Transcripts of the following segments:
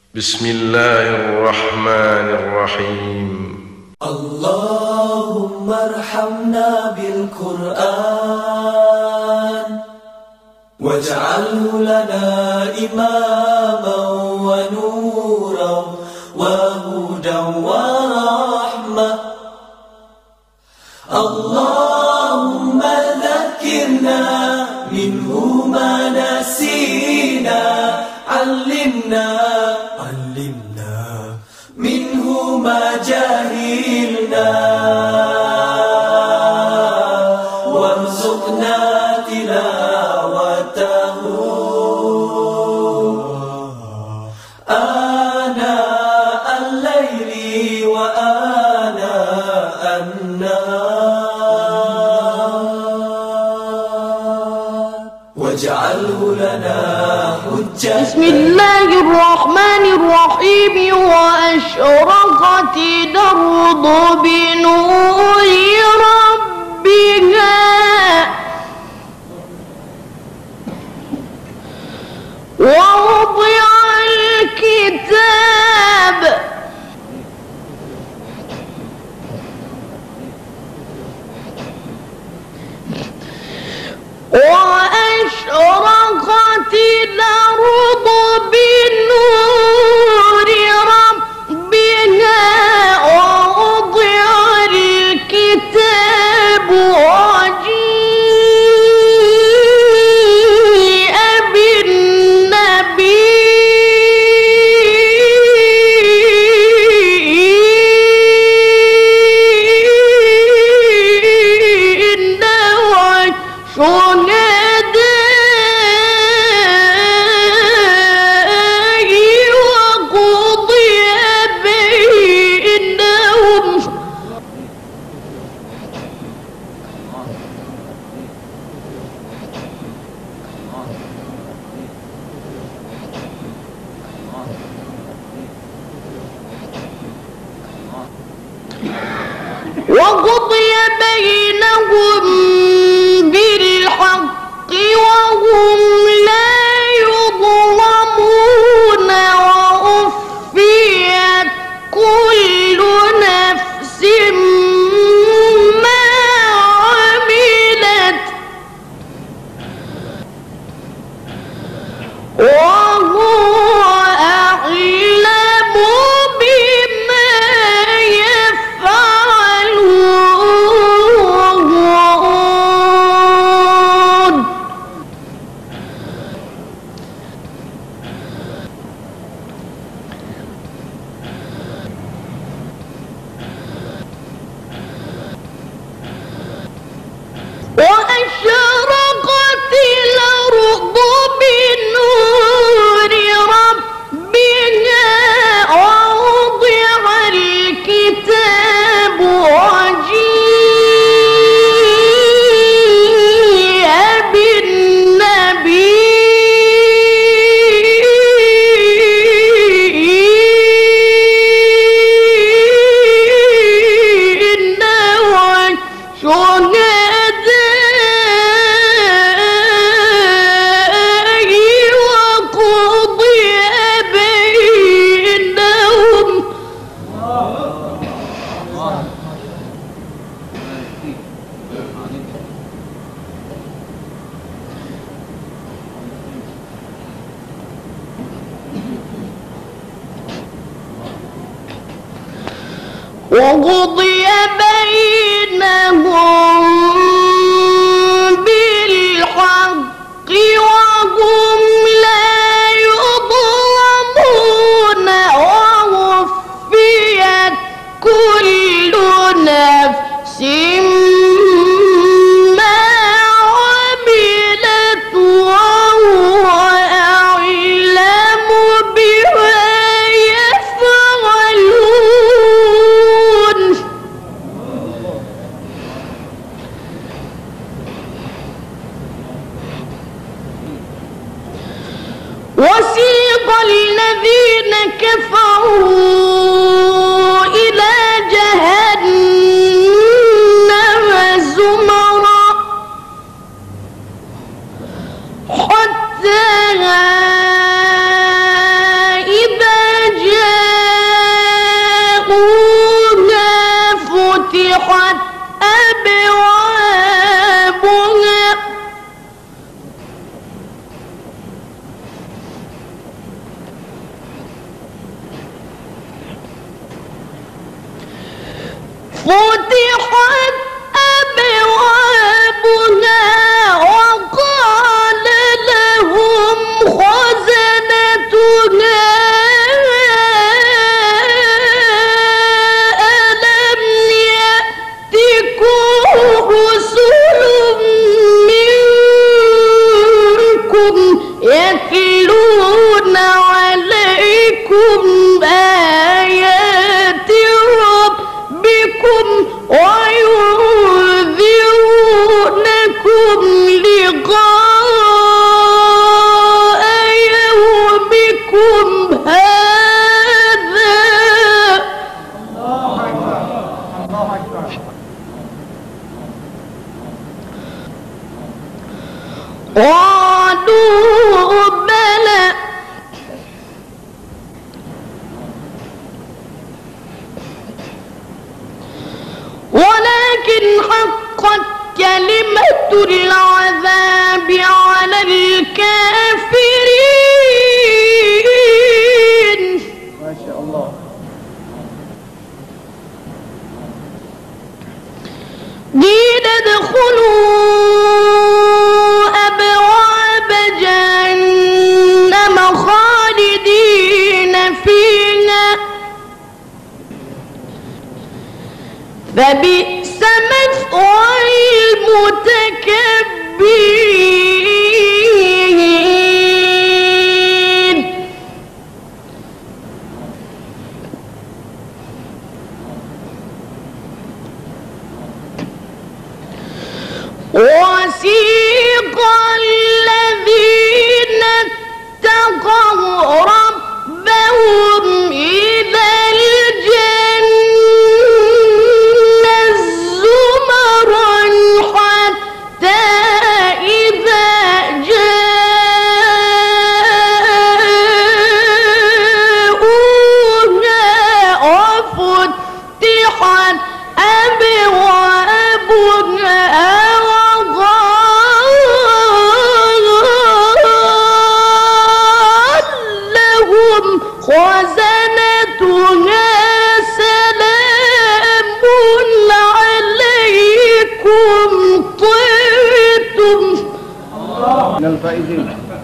بسم الله الرحمن الرحيم. اللهم ارحمنا بالقرآن واجعله لنا إماما ونورا وهدى ورحمة. اللهم ذكرنا منه ما نسينا، علمنا منه ما جهلنا، وارزقنا تلاوته آناء الليل وآناء النهار، واجعله لنا حجة. بسم الله الرحمن الرحيم. وأشرقت الأرض بنور ربها ووضع الكتاب وأشرقت الأرض بنور ربها ووضع الكتاب وجيء بالنبيين والشهداء وقضي بينهم بالحق وهم لا يظلمون. ووفيت كل نفس ما عملت وهو أعلم بما يفعلون. وأشرقت الأرض بنور ربها ووضع الكتاب وجيء بالنبيين والشهداء وقضي بينهم. وقضي بينهم بالحق وهم لا يظلمون. ووفيت كل نفس ما عملت وهو أعلم بما يفعلون. وسيق الذين كفروا إلى جهنم زمرا حتى إذا أبوابها وقال لهم خزنتها ألم يأتكم رسل منكم يتلون عليكم آيات ربكم وينذرونكم لقاء يومكم هذا قالوا بلى ولكن حقت كلمة العذاب على الكافرين. ما شاء الله. قيل ادخلوا أبواب جهنم خالدين فيها فبئس مثوى المتكبرين. وسيق الذين اتقوا ربهم إلى الجنة زمرا حتى إذا جاءوها وفتحت أبوابها خزنتها سلام عليكم طبتم. من الفائزين.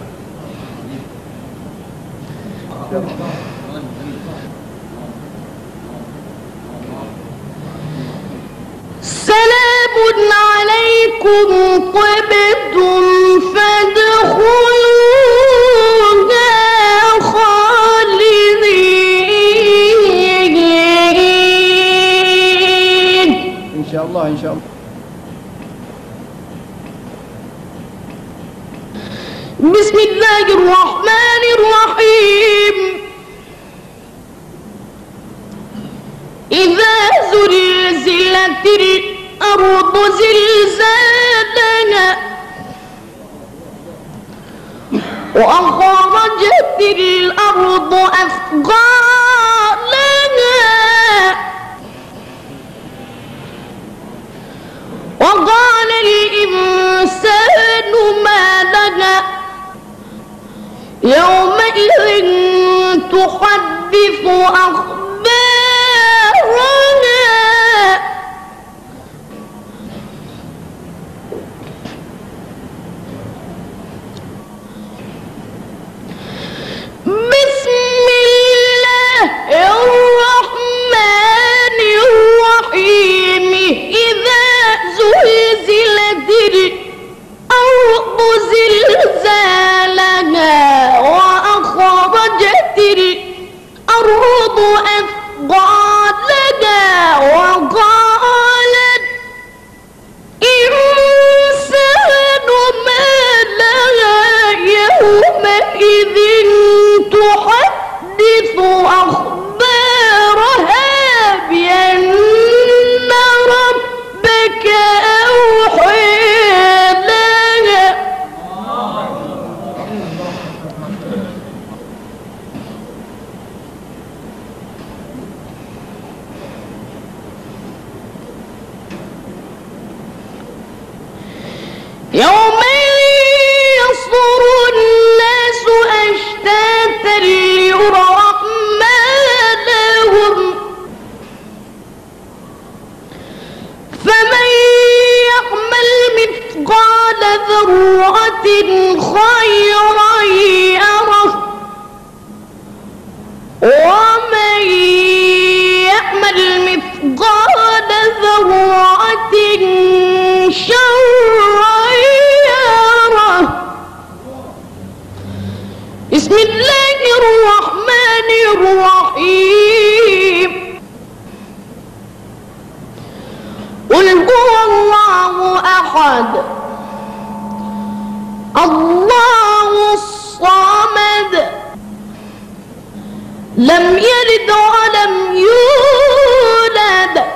سلام عليكم طبتم فادخلوها خالدين. إن شاء الله إن شاء الله. بسم الله الرحمن الرحيم. إذا زلزلت الأرض زلزالها وأخرجت الأرض أثقالها وقال الإنسان ما لها يومئذ تحدث أخبارها بسم مثقال ذرة شرا يره. بسم الله الرحمن الرحيم. قل هو الله أحد الله الصمد لم يلد ولم يولد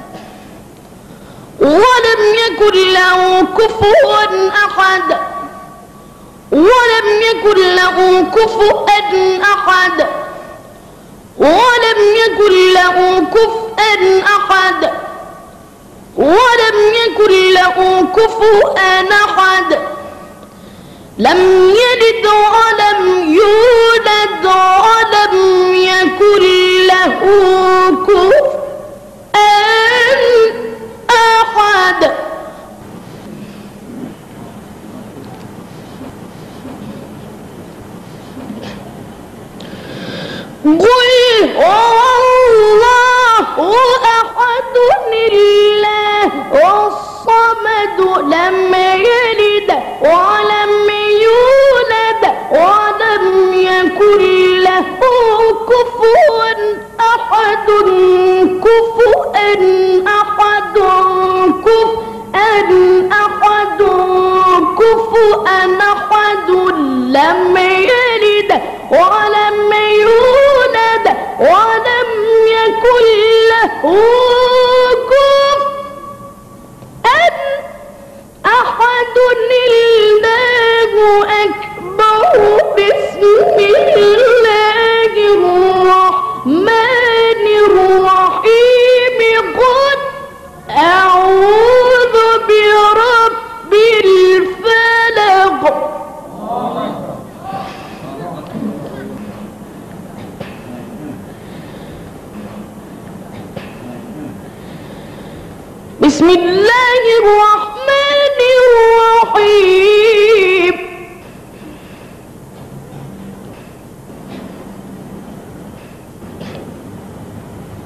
ولم يكن له كفوا أحد ولم يكن له كفوا أحد ولم يكن له كفوا أحد ولم يكن له كفوا أحد. لم يلد ولم يولد ولم يكن له كفوا أحد. قل هو الله أحد الله الصمد لم يلد ولم يولد ولم يكن له كفوا أحد كفوا أحد كفوا أحد لم يلد ولم يولد ولم يكن له كفوا أحد. الله أكبر. بسم الله الرحمن الرحيم. قل أعوذ برب الفلق. بسم الله الرحمن الرحيم.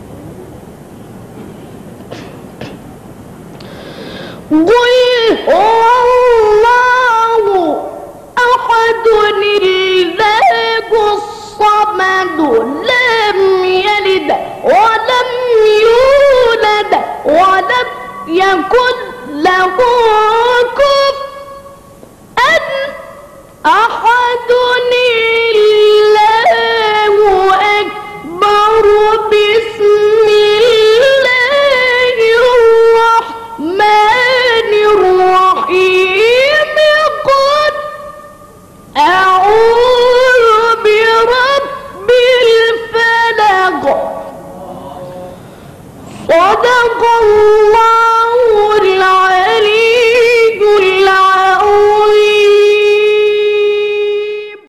قل هو